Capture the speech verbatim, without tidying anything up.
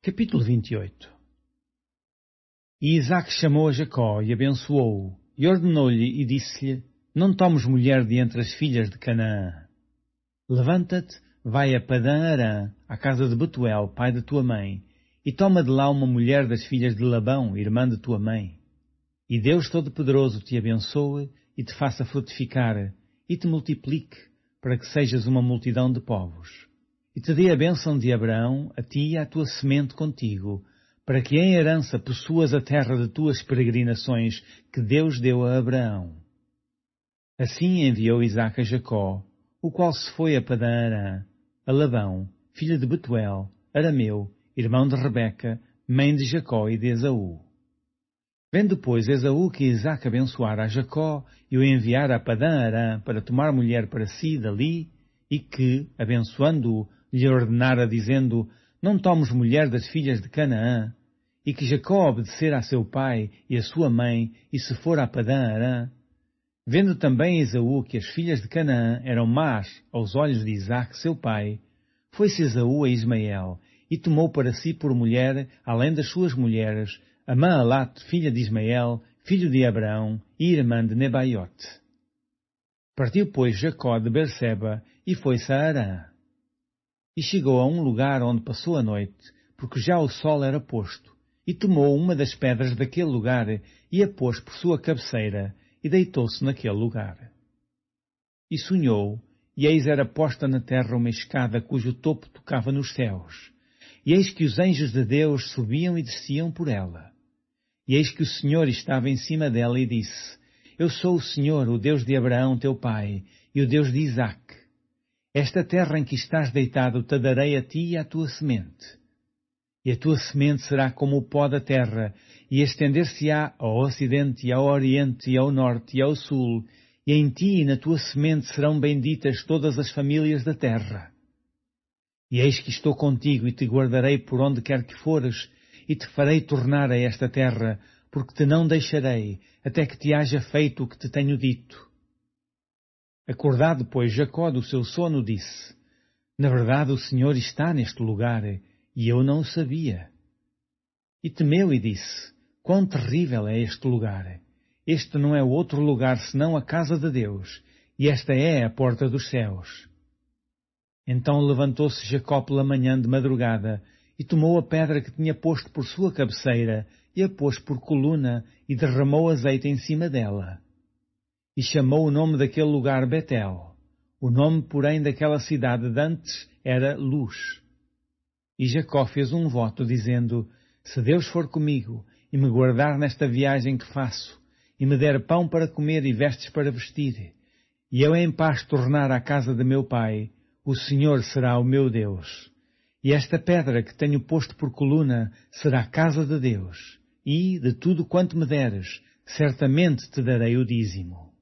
Capítulo vinte e oito. E Isaque chamou a Jacó e abençoou-o, e ordenou-lhe e disse-lhe: Não tomes mulher de entre as filhas de Canaã. Levanta-te, vai a Padã-Arã, à casa de Betuel, pai de tua mãe, e toma de lá uma mulher das filhas de Labão, irmã de tua mãe. E Deus Todo-Poderoso te abençoe e te faça frutificar, e te multiplique, para que sejas uma multidão de povos. E te dê a bênção de Abraão, a ti e à tua semente contigo, para que em herança possuas a terra de tuas peregrinações que Deus deu a Abraão. Assim enviou Isaque a Jacó, o qual se foi a Padã-Arã, a Labão, filho de Betuel, arameu, irmão de Rebeca, mãe de Jacó e de Esaú. Vendo, pois, Esaú que Isaque abençoara a Jacó e o enviara a Padã-Arã para tomar mulher para si dali, e que, abençoando-o, lhe ordenara, dizendo: Não tomes mulher das filhas de Canaã, e que Jacó obedecera a seu pai e a sua mãe, e se for a Padã-Arã. Vendo também Esaú que as filhas de Canaã eram más aos olhos de Isaque, seu pai, foi-se Esaú a Ismael, e tomou para si por mulher, além das suas mulheres, a Mahalate, filha de Ismael, filho de Abraão, e irmã de Nebaiote. Partiu, pois, Jacó de Berseba, e foi-se a Arã. E chegou a um lugar onde passou a noite, porque já o sol era posto, e tomou uma das pedras daquele lugar, e a pôs por sua cabeceira, e deitou-se naquele lugar. E sonhou, e eis era posta na terra uma escada cujo topo tocava nos céus, e eis que os anjos de Deus subiam e desciam por ela. E eis que o Senhor estava em cima dela e disse: Eu sou o Senhor, o Deus de Abraão teu pai, e o Deus de Isaque. Esta terra em que estás deitado te darei a ti e à tua semente. E a tua semente será como o pó da terra, e estender-se-á ao ocidente e ao oriente e ao norte e ao sul, e em ti e na tua semente serão benditas todas as famílias da terra. E eis que estou contigo e te guardarei por onde quer que fores, e te farei tornar a esta terra, porque te não deixarei, até que te haja feito o que te tenho dito. Acordado, pois, Jacó do seu sono disse: Na verdade o Senhor está neste lugar, e eu não o sabia. E temeu e disse: Quão terrível é este lugar! Este não é outro lugar senão a casa de Deus, e esta é a porta dos céus. Então levantou-se Jacó pela manhã de madrugada, e tomou a pedra que tinha posto por sua cabeceira, e a pôs por coluna, e derramou azeite em cima dela. E chamou o nome daquele lugar Betel. O nome, porém, daquela cidade de antes era Luz. E Jacó fez um voto, dizendo: Se Deus for comigo, e me guardar nesta viagem que faço, e me der pão para comer e vestes para vestir, e eu em paz tornar à casa de meu pai, o Senhor será o meu Deus. E esta pedra que tenho posto por coluna será a casa de Deus, e, de tudo quanto me deres, certamente te darei o dízimo.